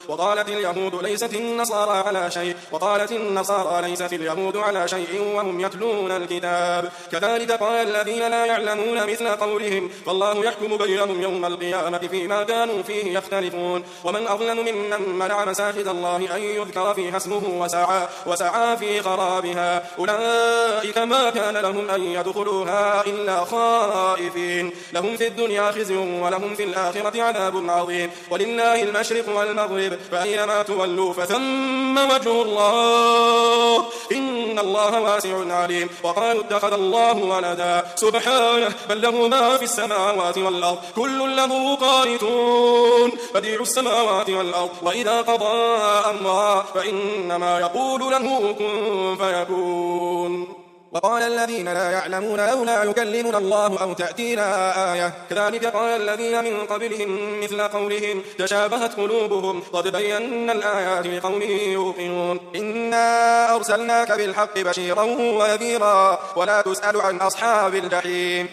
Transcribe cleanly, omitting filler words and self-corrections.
وقالت اليهود ليست النصارى على شيء وقالت النصارى ليست اليهود على شيء وهم يتلون الكتاب كذلك قال الذين لا يعلمون مثل قولهم فالله يحكم بينهم يوم القيامة فيما كانوا فيه يختلفون ومن أظلم ممن منع مساجد الله أن يذكر فيها اسمه وسعى في خرابها أولئك ما كان لهم أن يدخلوها إلا خائفين لهم في الدنيا خزي ولهم في الآخرة عذاب عظيم ولله المشرق والمغرب فأيما تولوا فثم وجه الله إن الله واسع عليم وقالوا اتخذ الله ولدا سبحانه بل له ما في السماوات والأرض كل له قانتون بديع السماوات والأرض وإذا قضى أمرا فإنما يقول له كن فيكون وقال الذين لا يعلمون لولا يكلمنا الله أو تأتينا آية كذلك قال الذين من قبلهم مثل قولهم تشابهت قلوبهم قد بينا الآيات لقوم يوقنون إنا أرسلناك بالحق بشيرا ونذيرا ولا تسأل عن أصحاب الجحيم